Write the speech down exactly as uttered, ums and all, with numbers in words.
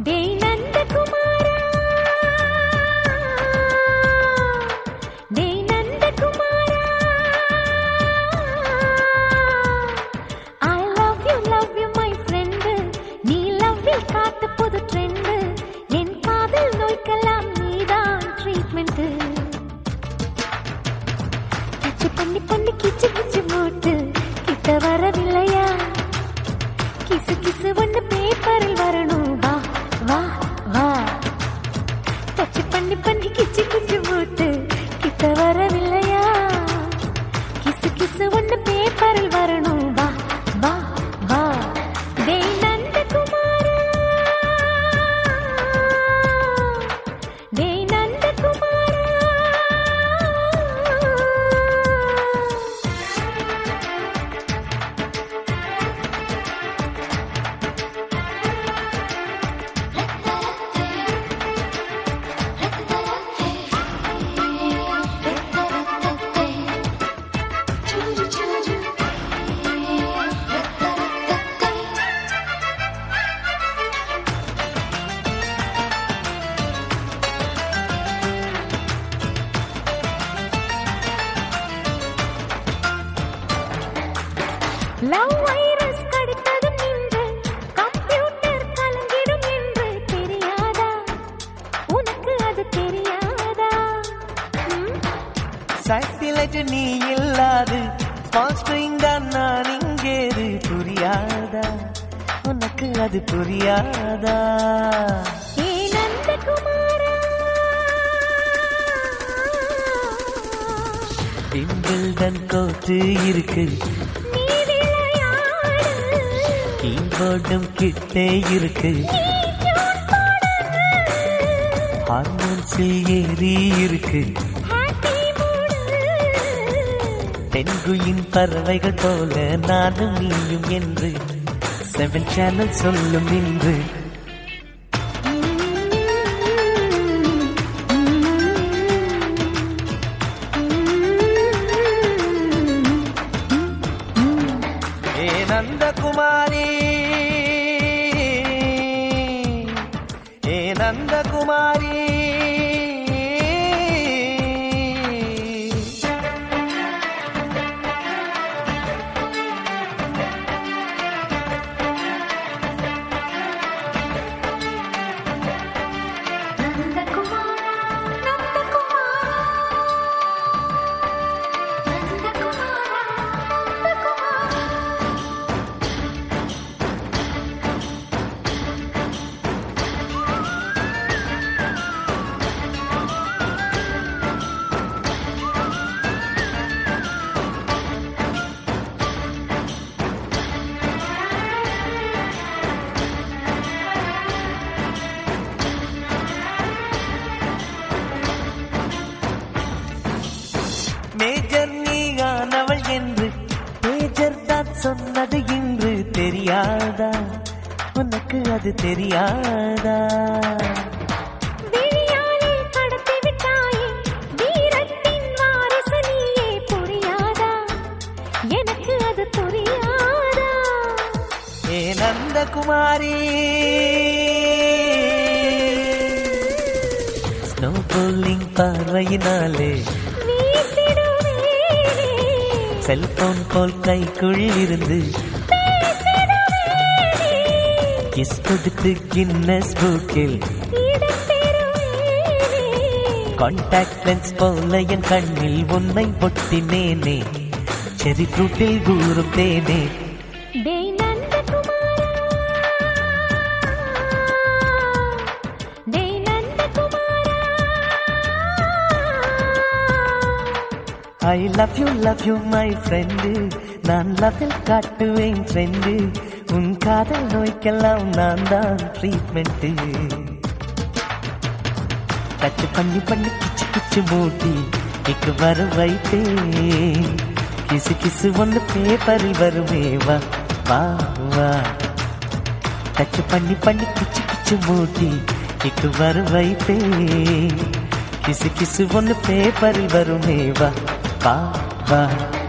டேய் நந்தகுமாரா, டேய் நந்தகுமாரா, I love you, love you my friend. நீ லவ்வில் காட்டு புது ட்ரெண்ட். என் காதல் நோய்க்கெல்லாம் நீதான் ட்ரீட்மெண்ட். கிச்சு பண்ணி பண்ணி கிச்சு கிச்சு மூட்டு கிட்ட வரவில்லையா? கிசு கிசு ஒண்ணு பேப்பரில் வரணும். வா வா வா. டச்சு பண்ணி பண்ணி கிச்சு கிச்சு மூட்டு கிட்ட வரவில்லையா? கிசு கிசு ஒண்ணு பேப்பரில் வரணும். வா வா வா. டேய் நந்தகுமாரா, டேய் நந்தகுமாரா. லவ் வைரஸ் கடித்தது நின்று கம்ப்யூட்டர் கலங்கிடும் என்று தெரியாதா? உனக்கு அது தெரியாதா? சாட்டிலைட் நீ இல்லாது ஸ்மால் ஸ்கிரீன் தான் நான் இங்கேது. புரியாதா? உனக்கு அது புரியாதா? ஏ நந்தகுமாரா, விம்பிள்டன் கோட்டு இருக்கு, நீ விளையாடு. கீபோர்டும் கிட்டே இருக்கு, நீ டியூன் போடு. ஹார்மோன்ஸில் ஏறி இருக்கு, ஹாப்பி மூடு. பெண்குயின் பறவைகள் போல நானும் நீயும் என்று செவன் சேனல் சொல்லும் இன்று. ஏ நந்தகுமாரி, ஏ நந்தகுமாரி. நந்தகுமாரா, நந்தகுமாரா, நந்தகுமாரா, நந்தகுமாரா. மேஜர் நீயானவள் என்று மேஜர் தான் சொன்னது இன்று தெரியாதா? உனக்கு அது தெரியாதா? விழியாலே கடத்தி விட்டாயே வீரத்தின் வாரிசு நீயே. புரியாதா? எனக்கு அது புரியாதா? ஏ நந்தகுமாரி, ஸ்னோ போலிங் பார்வையினாலே வீசிடுவேனே, செல்போன் போல் கைக்குள் இருந்து பேசிடுவேனே, கிஸ் கொடுத்து கின்னஸ் புக்கில் இடம் பெறுவேனே. கான்டாக்ட் லென்ஸ் போல என் கண்ணில் உன்னை ஒட்டினேனே, செரி ஃப்ரூட்டில் கூறும் தேனே. டேய் நந்தகுமாரா, டேய் Nandakumara. I love you, love you my friend. நான் லவ்வில் காட்டுவேன் ட்ரெண்டு. உன் காதல் நோய்க்கெல்லாம் நான் தான் ட்ரீட்மெண்ட். டச்சு பண்ணி பண்ணி கிச்சு கிச்சு மூட்டி இக்கு வர வைத்தேன். கிசு கிசு ஒன்று பேப்பரில் வருமே. வா வா வா. டச்சு பண்ணி பண்ணி கிச்சு கிச்சு மூட்டி இக்கு வர வைத்தேன். கிசு கிசு ஒன்று பேப்பரில் வருமே. வா வா வா.